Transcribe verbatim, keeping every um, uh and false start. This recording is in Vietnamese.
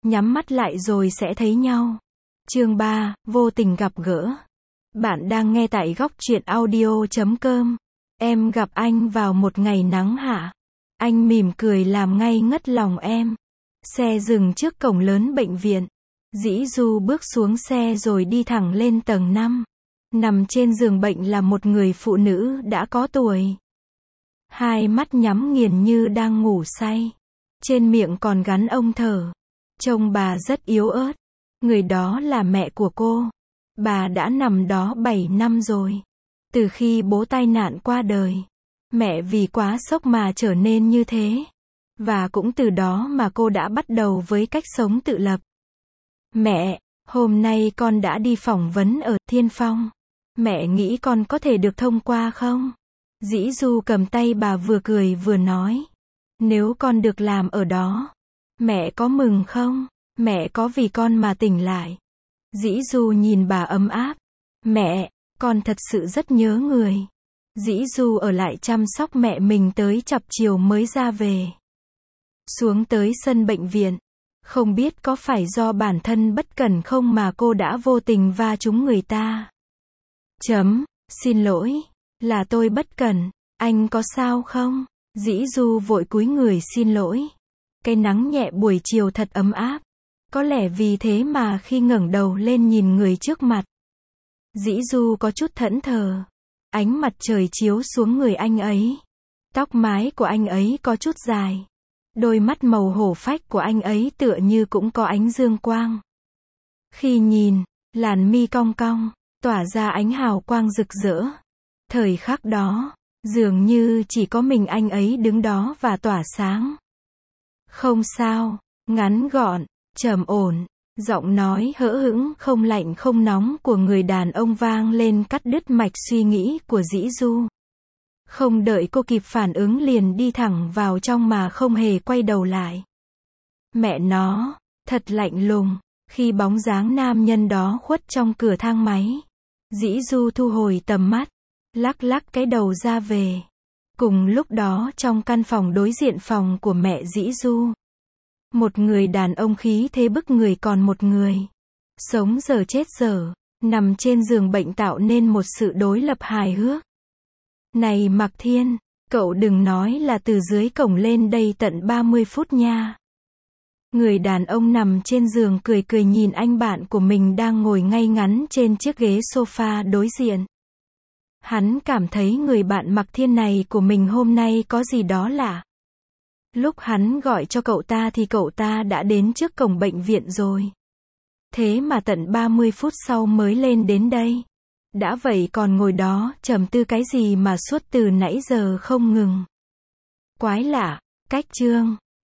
nhắm mắt lại rồi sẽ thấy nhau. Chương ba, vô tình gặp gỡ. Bạn đang nghe tại góc truyện audio chấm com. Em gặp anh vào một ngày nắng hạ. Anh mỉm cười làm ngây ngất lòng em. Xe dừng trước cổng lớn bệnh viện. Dĩ Du bước xuống xe rồi đi thẳng lên tầng năm. Nằm trên giường bệnh là một người phụ nữ đã có tuổi. Hai mắt nhắm nghiền như đang ngủ say. Trên miệng còn gắn ông thở. Trông bà rất yếu ớt. Người đó là mẹ của cô. Bà đã nằm đó bảy năm rồi. Từ khi bố tai nạn qua đời. Mẹ vì quá sốc mà trở nên như thế. Và cũng từ đó mà cô đã bắt đầu với cách sống tự lập. Mẹ, hôm nay con đã đi phỏng vấn ở Thiên Phong. Mẹ nghĩ con có thể được thông qua không? Dĩ Du cầm tay bà vừa cười vừa nói. Nếu con được làm ở đó, mẹ có mừng không? Mẹ có vì con mà tỉnh lại. Dĩ Du nhìn bà ấm áp. Mẹ, con thật sự rất nhớ người. Dĩ Du ở lại chăm sóc mẹ mình tới chập chiều mới ra về. Xuống tới sân bệnh viện. Không biết có phải do bản thân bất cẩn không mà cô đã vô tình va trúng người ta. Chấm, xin lỗi, là tôi bất cẩn, anh có sao không? Dĩ Du vội cúi người xin lỗi. Cái nắng nhẹ buổi chiều thật ấm áp. Có lẽ vì thế mà khi ngẩng đầu lên nhìn người trước mặt. Dĩ Du có chút thẫn thờ. Ánh mặt trời chiếu xuống người anh ấy. Tóc mái của anh ấy có chút dài. Đôi mắt màu hổ phách của anh ấy tựa như cũng có ánh dương quang. Khi nhìn, làn mi cong cong, tỏa ra ánh hào quang rực rỡ. Thời khắc đó, dường như chỉ có mình anh ấy đứng đó và tỏa sáng. Không sao, ngắn gọn, trầm ổn, giọng nói hỡ hững không lạnh không nóng của người đàn ông vang lên cắt đứt mạch suy nghĩ của Dĩ Du. Không đợi cô kịp phản ứng liền đi thẳng vào trong mà không hề quay đầu lại. Mẹ nó, thật lạnh lùng, khi bóng dáng nam nhân đó khuất trong cửa thang máy. Dĩ Du thu hồi tầm mắt, lắc lắc cái đầu ra về. Cùng lúc đó trong căn phòng đối diện phòng của mẹ Dĩ Du. Một người đàn ông khí thế bức người còn một người. Sống giờ chết giờ, nằm trên giường bệnh tạo nên một sự đối lập hài hước. Này Mạc Thiên, cậu đừng nói là từ dưới cổng lên đây tận ba mươi phút nha. Người đàn ông nằm trên giường cười cười nhìn anh bạn của mình đang ngồi ngay ngắn trên chiếc ghế sofa đối diện. Hắn cảm thấy người bạn Mạc Thiên này của mình hôm nay có gì đó lạ. Lúc hắn gọi cho cậu ta thì cậu ta đã đến trước cổng bệnh viện rồi. Thế mà tận ba mươi phút sau mới lên đến đây. Đã vậy còn ngồi đó, trầm tư cái gì mà suốt từ nãy giờ không ngừng. Quái lạ, cách chương.